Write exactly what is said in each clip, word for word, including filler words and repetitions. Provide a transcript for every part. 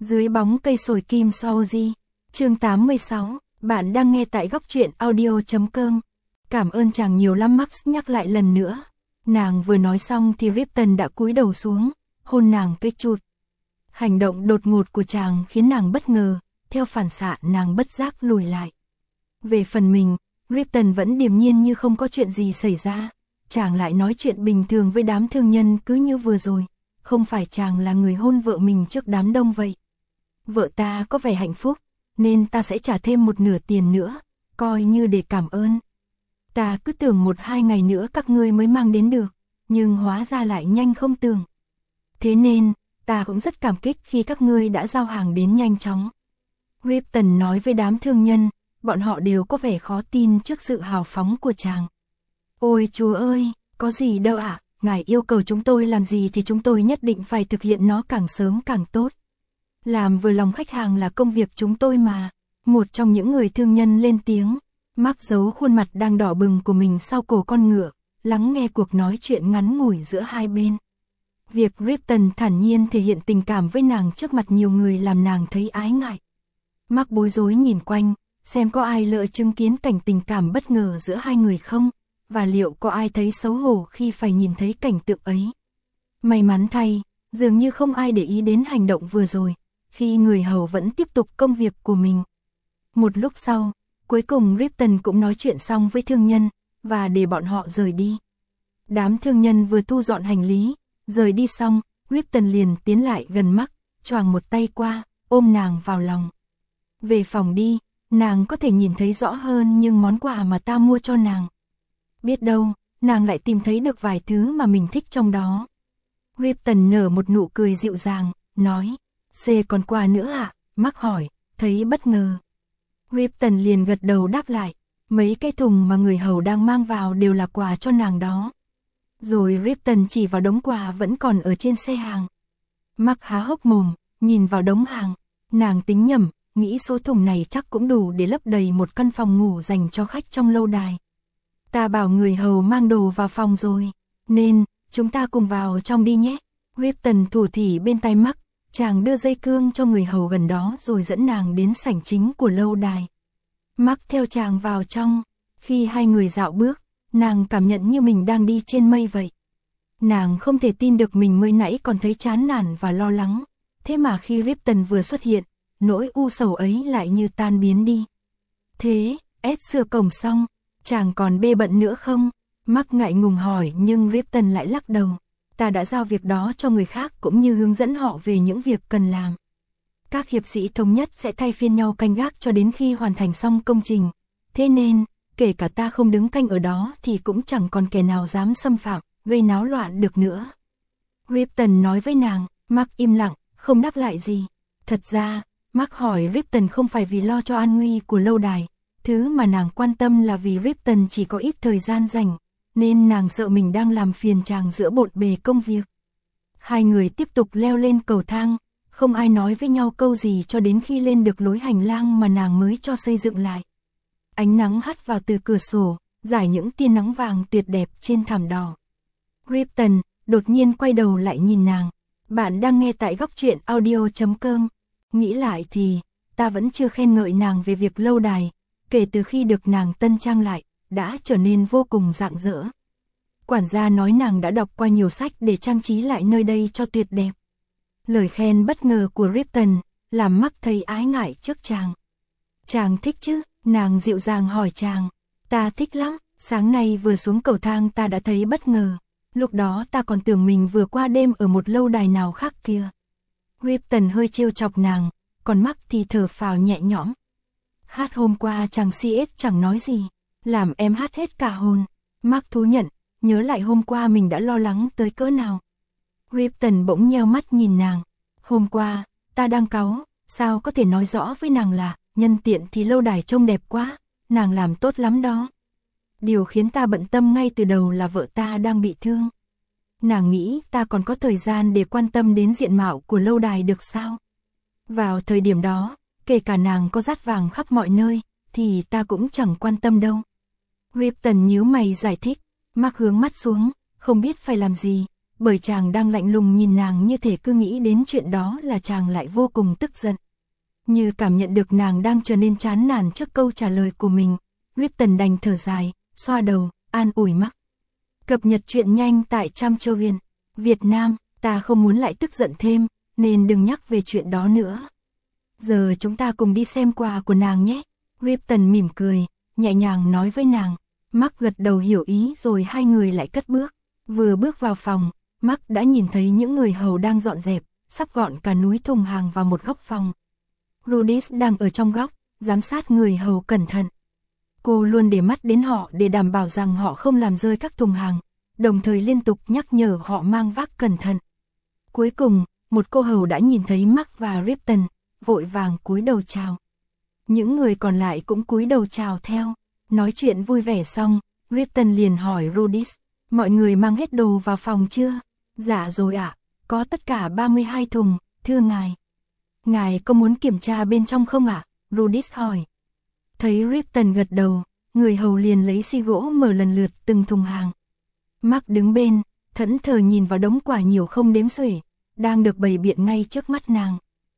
Dưới bóng cây sồi kim Saoji. Chương tám mươi sáu, bạn đang nghe tại góc truyện audio chấm com. Cảm ơn chàng nhiều lắm, Max nhắc lại lần nữa. Nàng vừa nói xong thì Ripton đã cúi đầu xuống, hôn nàng cái chụt. Hành động đột ngột của chàng khiến nàng bất ngờ, theo phản xạ nàng bất giác lùi lại. Về phần mình, Ripton vẫn điềm nhiên như không có chuyện gì xảy ra. Chàng lại nói chuyện bình thường với đám thương nhân cứ như vừa rồi. Không phải chàng là người hôn vợ mình trước đám đông vậy. Vợ ta có vẻ hạnh phúc, nên ta sẽ trả thêm một nửa tiền nữa, coi như để cảm ơn. Ta cứ tưởng một hai ngày nữa các ngươi mới mang đến được, nhưng hóa ra lại nhanh không tưởng. Thế nên, ta cũng rất cảm kích khi các ngươi đã giao hàng đến nhanh chóng. Ripton nói với đám thương nhân, bọn họ đều có vẻ khó tin trước sự hào phóng của chàng. Ôi Chúa ơi, có gì đâu ạ, à? Ngài yêu cầu chúng tôi làm gì thì chúng tôi nhất định phải thực hiện nó càng sớm càng tốt. Làm vừa lòng khách hàng là công việc chúng tôi mà. Một trong những người thương nhân lên tiếng, Mark giấu khuôn mặt đang đỏ bừng của mình sau cổ con ngựa, lắng nghe cuộc nói chuyện ngắn ngủi giữa hai bên. Việc Ripton thản nhiên thể hiện tình cảm với nàng trước mặt nhiều người làm nàng thấy ái ngại. Mark bối rối nhìn quanh, xem có ai lỡ chứng kiến cảnh tình cảm bất ngờ giữa hai người không, và liệu có ai thấy xấu hổ khi phải nhìn thấy cảnh tượng ấy. May mắn thay, dường như không ai để ý đến hành động vừa rồi, khi người hầu vẫn tiếp tục công việc của mình. Một lúc sau, cuối cùng Ripton cũng nói chuyện xong với thương nhân, và để bọn họ rời đi. Đám thương nhân vừa thu dọn hành lý, rời đi xong, Ripton liền tiến lại gần Mark, choàng một tay qua, ôm nàng vào lòng. Về phòng đi, nàng có thể nhìn thấy rõ hơn những món quà mà ta mua cho nàng. Biết đâu, nàng lại tìm thấy được vài thứ mà mình thích trong đó. Ripton nở một nụ cười dịu dàng, nói, C còn quà nữa ạ? À? Mark hỏi, thấy bất ngờ. Ripton liền gật đầu đáp lại, mấy cái thùng mà người hầu đang mang vào đều là quà cho nàng đó. Rồi Ripton chỉ vào đống quà vẫn còn ở trên xe hàng. Mark há hốc mồm, nhìn vào đống hàng, nàng tính nhầm, nghĩ số thùng này chắc cũng đủ để lấp đầy một căn phòng ngủ dành cho khách trong lâu đài. Ta bảo người hầu mang đồ vào phòng rồi, nên, chúng ta cùng vào trong đi nhé. Ripton thủ thỉ bên tai Mark, chàng đưa dây cương cho người hầu gần đó rồi dẫn nàng đến sảnh chính của lâu đài. Mark theo chàng vào trong, khi hai người dạo bước, nàng cảm nhận như mình đang đi trên mây vậy. Nàng không thể tin được mình mới nãy còn thấy chán nản và lo lắng, thế mà khi Ripton vừa xuất hiện, nỗi u sầu ấy lại như tan biến đi. Thế, Ed sửa cổng xong, chàng còn bê bận nữa không? Mark ngại ngùng hỏi nhưng Ripton lại lắc đầu. Ta đã giao việc đó cho người khác cũng như hướng dẫn họ về những việc cần làm. Các hiệp sĩ thống nhất sẽ thay phiên nhau canh gác cho đến khi hoàn thành xong công trình. Thế nên, kể cả ta không đứng canh ở đó thì cũng chẳng còn kẻ nào dám xâm phạm, gây náo loạn được nữa. Ripton nói với nàng, Mark im lặng, không đáp lại gì. Thật ra, Mark hỏi Ripton không phải vì lo cho an nguy của lâu đài. Thứ mà nàng quan tâm là vì Ripton chỉ có ít thời gian rảnh, nên nàng sợ mình đang làm phiền chàng giữa bộn bề công việc. Hai người tiếp tục leo lên cầu thang, không ai nói với nhau câu gì cho đến khi lên được lối hành lang mà nàng mới cho xây dựng lại. Ánh nắng hắt vào từ cửa sổ, rải những tia nắng vàng tuyệt đẹp trên thảm đỏ. Ripton đột nhiên quay đầu lại nhìn nàng. Bạn đang nghe tại góc truyện audio chấm com. Nghĩ lại thì, ta vẫn chưa khen ngợi nàng về việc lâu đài, kể từ khi được nàng tân trang lại, đã trở nên vô cùng rạng rỡ. Quản gia nói nàng đã đọc qua nhiều sách để trang trí lại nơi đây cho tuyệt đẹp. Lời khen bất ngờ của Ripton làm Mark thấy ái ngại trước chàng. Chàng thích chứ? Nàng dịu dàng hỏi chàng. Ta thích lắm, sáng nay vừa xuống cầu thang ta đã thấy bất ngờ. Lúc đó ta còn tưởng mình vừa qua đêm ở một lâu đài nào khác kia. Ripton hơi trêu chọc nàng, còn Mark thì thở phào nhẹ nhõm. Hát hôm qua chàng xê ét chẳng nói gì, làm em hát hết cả hồn. Mark thú nhận, nhớ lại hôm qua mình đã lo lắng tới cỡ nào. Ripton bỗng nheo mắt nhìn nàng. Hôm qua, ta đang cáu, sao có thể nói rõ với nàng là, nhân tiện thì lâu đài trông đẹp quá, nàng làm tốt lắm đó. Điều khiến ta bận tâm ngay từ đầu là vợ ta đang bị thương. Nàng nghĩ ta còn có thời gian để quan tâm đến diện mạo của lâu đài được sao? Vào thời điểm đó, kể cả nàng có dát vàng khắp mọi nơi, thì ta cũng chẳng quan tâm đâu. Ripton nhíu mày giải thích, Mark hướng mắt xuống, không biết phải làm gì, bởi chàng đang lạnh lùng nhìn nàng như thể cứ nghĩ đến chuyện đó là chàng lại vô cùng tức giận. Như cảm nhận được nàng đang trở nên chán nản trước câu trả lời của mình, Ripton đành thở dài, xoa đầu, an ủi Mark. Cập nhật chuyện nhanh tại Trăm Châu Huyền, Việt Nam, ta không muốn lại tức giận thêm, nên đừng nhắc về chuyện đó nữa. Giờ chúng ta cùng đi xem quà của nàng nhé. Ripton mỉm cười, nhẹ nhàng nói với nàng. Mark gật đầu hiểu ý rồi hai người lại cất bước. Vừa bước vào phòng, Mark đã nhìn thấy những người hầu đang dọn dẹp, sắp gọn cả núi thùng hàng vào một góc phòng. Rudis đang ở trong góc, giám sát người hầu cẩn thận. Cô luôn để mắt đến họ để đảm bảo rằng họ không làm rơi các thùng hàng, đồng thời liên tục nhắc nhở họ mang vác cẩn thận. Cuối cùng, một cô hầu đã nhìn thấy Mark và Ripton, vội vàng cúi đầu chào. Những người còn lại cũng cúi đầu chào theo. Nói chuyện vui vẻ xong, Ripton liền hỏi Rudis, mọi người mang hết đồ vào phòng chưa? Dạ rồi ạ, có tất cả ba mươi hai thùng, thưa ngài. Ngài có muốn kiểm tra bên trong không ạ? Rudis hỏi. Thấy Ripton gật đầu, người hầu liền lấy xi gỗ mở lần lượt từng thùng hàng. Mark đứng bên, thẫn thờ nhìn vào đống quả nhiều không đếm xuể, đang được bày biện ngay trước mắt nàng.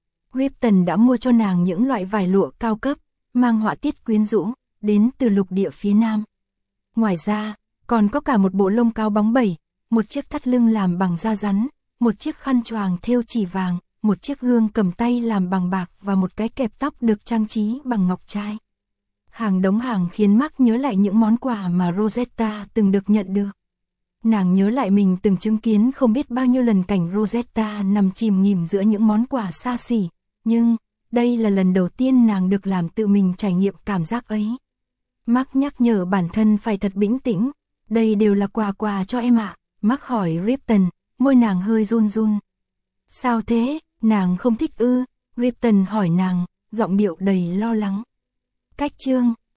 Ripton đã mua cho nàng những loại vải lụa cao cấp, mang họa tiết quyến rũ, đến từ lục địa phía Nam. Ngoài ra, còn có cả một bộ lông cao bóng bẩy, một chiếc thắt lưng làm bằng da rắn, một chiếc khăn choàng thêu chỉ vàng, một chiếc gương cầm tay làm bằng bạc và một cái kẹp tóc được trang trí bằng ngọc trai. Hàng đống hàng khiến Mark nhớ lại những món quà mà Rosetta từng được nhận được. Nàng nhớ lại mình từng chứng kiến không biết bao nhiêu lần cảnh Rosetta nằm chìm nghỉm giữa những món quà xa xỉ, nhưng đây là lần đầu tiên nàng được làm tự mình trải nghiệm cảm giác ấy. Mark nhắc nhở bản thân phải thật bình tĩnh, đây đều là quà quà cho em ạ. Mark hỏi Ripton, môi nàng hơi run run. Sao thế, nàng không thích ư? Ripton hỏi nàng, giọng điệu đầy lo lắng. Cách chương